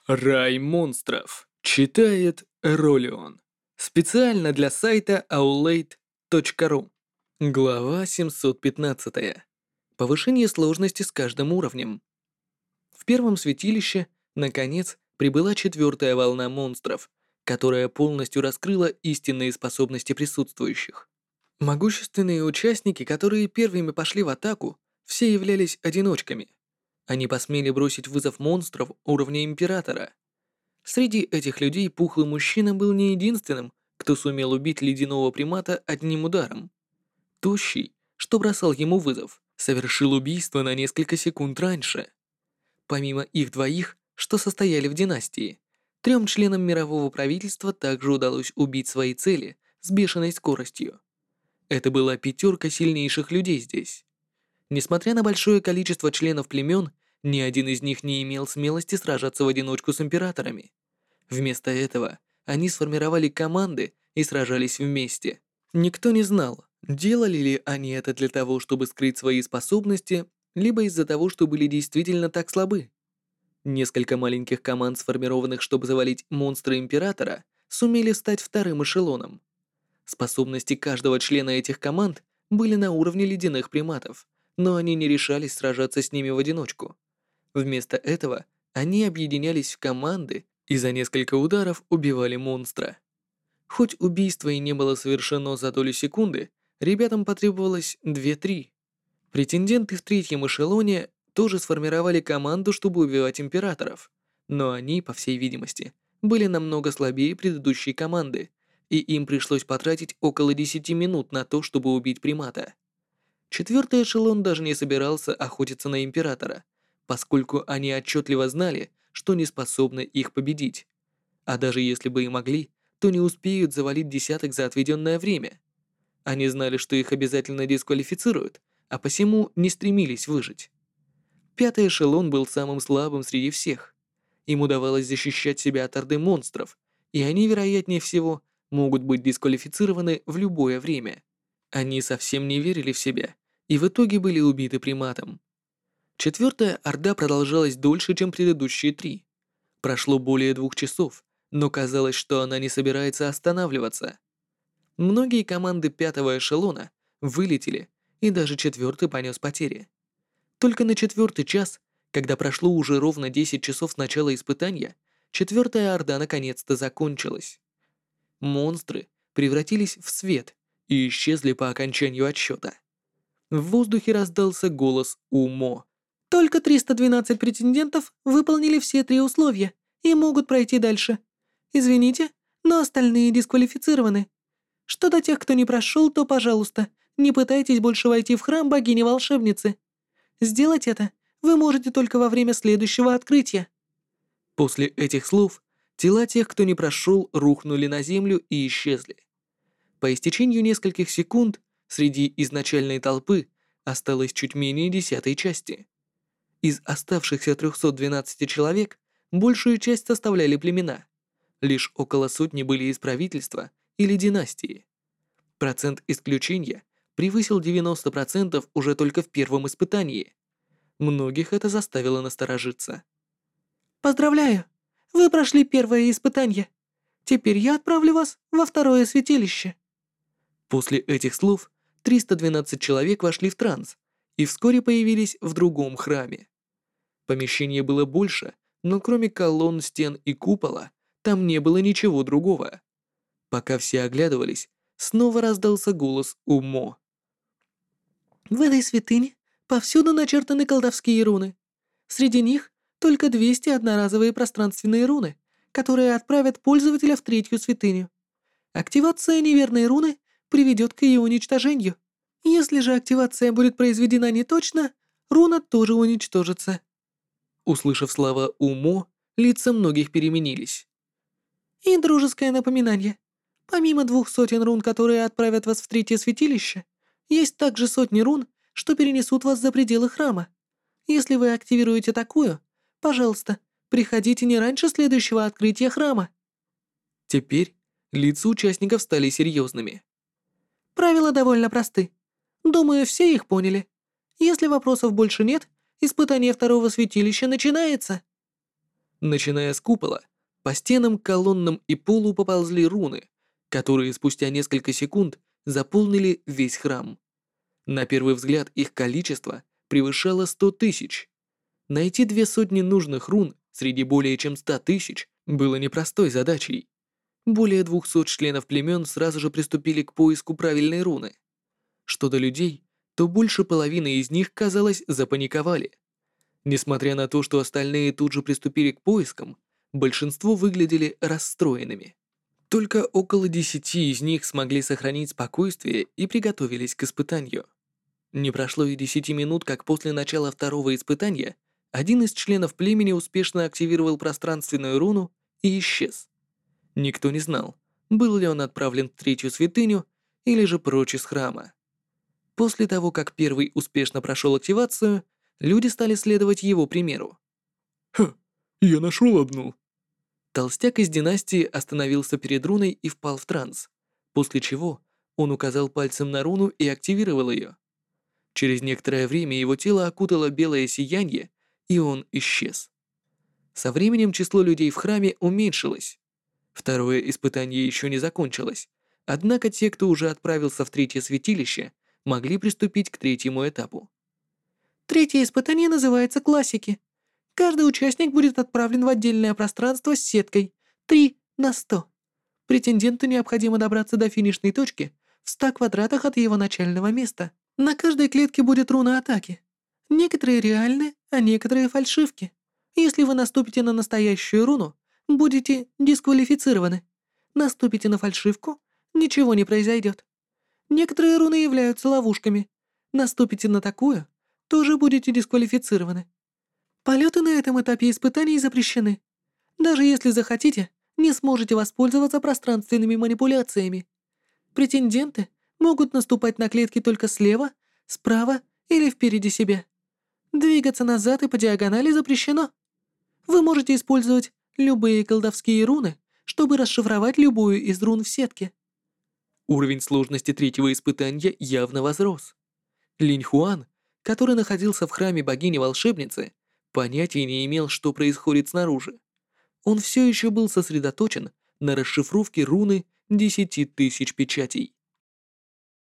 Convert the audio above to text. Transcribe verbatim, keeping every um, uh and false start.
Рай монстров. Читает Ролион. Специально для сайта аулейт точка ру. Глава семьсот пятнадцать. Повышение сложности с каждым уровнем. В первом святилище, наконец, прибыла четвертая волна монстров, которая полностью раскрыла истинные способности присутствующих. Могущественные участники, которые первыми пошли в атаку, все являлись одиночками. Они посмели бросить вызов монстров уровня Императора. Среди этих людей пухлый мужчина был не единственным, кто сумел убить ледяного примата одним ударом. Тощий, что бросал ему вызов, совершил убийство на несколько секунд раньше. Помимо их двоих, что состояли в династии, трем членам мирового правительства также удалось убить свои цели с бешеной скоростью. Это была пятерка сильнейших людей здесь. Несмотря на большое количество членов племен, ни один из них не имел смелости сражаться в одиночку с императорами. Вместо этого они сформировали команды и сражались вместе. Никто не знал, делали ли они это для того, чтобы скрыть свои способности, либо из-за того, что были действительно так слабы. Несколько маленьких команд, сформированных, чтобы завалить монстра Императора, сумели стать вторым эшелоном. Способности каждого члена этих команд были на уровне ледяных приматов, но они не решались сражаться с ними в одиночку. Вместо этого они объединялись в команды и за несколько ударов убивали монстра. Хоть убийство и не было совершено за долю секунды, ребятам потребовалось две-три. Претенденты в третьем эшелоне тоже сформировали команду, чтобы убивать императоров, но они, по всей видимости, были намного слабее предыдущей команды, и им пришлось потратить около десяти минут на то, чтобы убить примата. Четвертый эшелон даже не собирался охотиться на императора, поскольку они отчетливо знали, что не способны их победить. А даже если бы и могли, то не успеют завалить десяток за отведенное время. Они знали, что их обязательно дисквалифицируют, а посему не стремились выжить. Пятый эшелон был самым слабым среди всех. Им удавалось защищать себя от орды монстров, и они, вероятнее всего, могут быть дисквалифицированы в любое время. Они совсем не верили в себя, и в итоге были убиты приматом. Четвертая орда продолжалась дольше, чем предыдущие три. Прошло более двух часов, но казалось, что она не собирается останавливаться. Многие команды пятого эшелона вылетели, и даже четвертый понес потери. Только на четвертый час, когда прошло уже ровно десять часов с начала испытания, четвертая орда наконец-то закончилась. Монстры превратились в свет и исчезли по окончанию отсчета. В воздухе раздался голос Умо. «Только триста двенадцать претендентов выполнили все три условия и могут пройти дальше. Извините, но остальные дисквалифицированы. Что до тех, кто не прошел, то, пожалуйста, не пытайтесь больше войти в храм богини-волшебницы. Сделать это вы можете только во время следующего открытия». После этих слов тела тех, кто не прошел, рухнули на землю и исчезли. По истечению нескольких секунд среди изначальной толпы осталось чуть менее десятой части. Из оставшихся трёхсот двенадцати человек большую часть составляли племена. Лишь около сотни были из правительства или династии. Процент исключения превысил девяносто процентов уже только в первом испытании. Многих это заставило насторожиться. «Поздравляю! Вы прошли первое испытание. Теперь я отправлю вас во второе святилище». После этих слов триста двенадцать человек вошли в транс и вскоре появились в другом храме. Помещение было больше, но кроме колонн, стен и купола, там не было ничего другого. Пока все оглядывались, снова раздался голос Умо. «В этой святыне повсюду начертаны колдовские руны. Среди них только двести одноразовые пространственные руны, которые отправят пользователя в третью святыню. Активация неверной руны приведет к ее уничтожению. Если же активация будет произведена неточно, руна тоже уничтожится». Услышав слова «Умо», лица многих переменились. «И дружеское напоминание. Помимо двух сотен рун, которые отправят вас в третье святилище, есть также сотни рун, что перенесут вас за пределы храма. Если вы активируете такую, пожалуйста, приходите не раньше следующего открытия храма». Теперь лица участников стали серьезными. «Правила довольно просты. Думаю, все их поняли. Если вопросов больше нет, испытание второго святилища начинается». Начиная с купола, по стенам, колоннам и полу поползли руны, которые спустя несколько секунд заполнили весь храм. На первый взгляд их количество превышало сто тысяч. Найти две сотни нужных рун среди более чем ста тысяч было непростой задачей. Более двухсот членов племен сразу же приступили к поиску правильной руны. Что до людей, то больше половины из них, казалось, запаниковали. Несмотря на то, что остальные тут же приступили к поискам, большинство выглядели расстроенными. Только около десяти из них смогли сохранить спокойствие и приготовились к испытанию. Не прошло и десяти минут, как после начала второго испытания один из членов племени успешно активировал пространственную руну и исчез. Никто не знал, был ли он отправлен в третью святыню или же прочь из храма. После того, как первый успешно прошел активацию, люди стали следовать его примеру. «Ха, я нашел одну». Толстяк из династии остановился перед руной и впал в транс, после чего он указал пальцем на руну и активировал ее. Через некоторое время его тело окутало белое сияние, и он исчез. Со временем число людей в храме уменьшилось. Второе испытание еще не закончилось, однако те, кто уже отправился в третье святилище, могли приступить к третьему этапу. Третье испытание называется «Классики». Каждый участник будет отправлен в отдельное пространство с сеткой три на сто. Претенденту необходимо добраться до финишной точки в ста квадратах от его начального места. На каждой клетке будет руна атаки. Некоторые реальны, а некоторые фальшивки. Если вы наступите на настоящую руну, будете дисквалифицированы. Наступите на фальшивку, ничего не произойдет. Некоторые руны являются ловушками. Наступите на такую, тоже будете дисквалифицированы. Полеты на этом этапе испытаний запрещены. Даже если захотите, не сможете воспользоваться пространственными манипуляциями. Претенденты могут наступать на клетки только слева, справа или впереди себя. Двигаться назад и по диагонали запрещено. Вы можете использовать любые колдовские руны, чтобы расшифровать любую из рун в сетке. Уровень сложности третьего испытания явно возрос. Линь Хуан, который находился в храме богини-волшебницы, понятия не имел, что происходит снаружи. Он все еще был сосредоточен на расшифровке руны десяти тысяч печатей.